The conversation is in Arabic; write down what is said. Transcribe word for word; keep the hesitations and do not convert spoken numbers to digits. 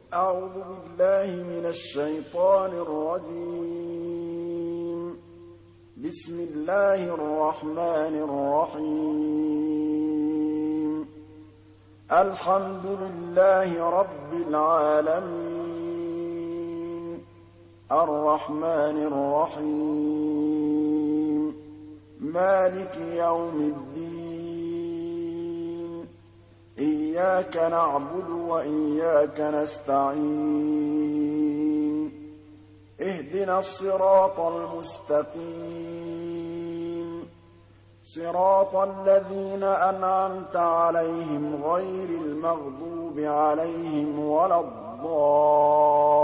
أعوذ بالله من الشيطان الرجيم. بسم الله الرحمن الرحيم. الحمد لله رب العالمين، الرحمن الرحيم، مالك يوم الدين. إياك نعبد وإياك نستعين. اهدنا الصراط المستقيم، صراط الذين أنعمت عليهم غير المغضوب عليهم ولا الضالين.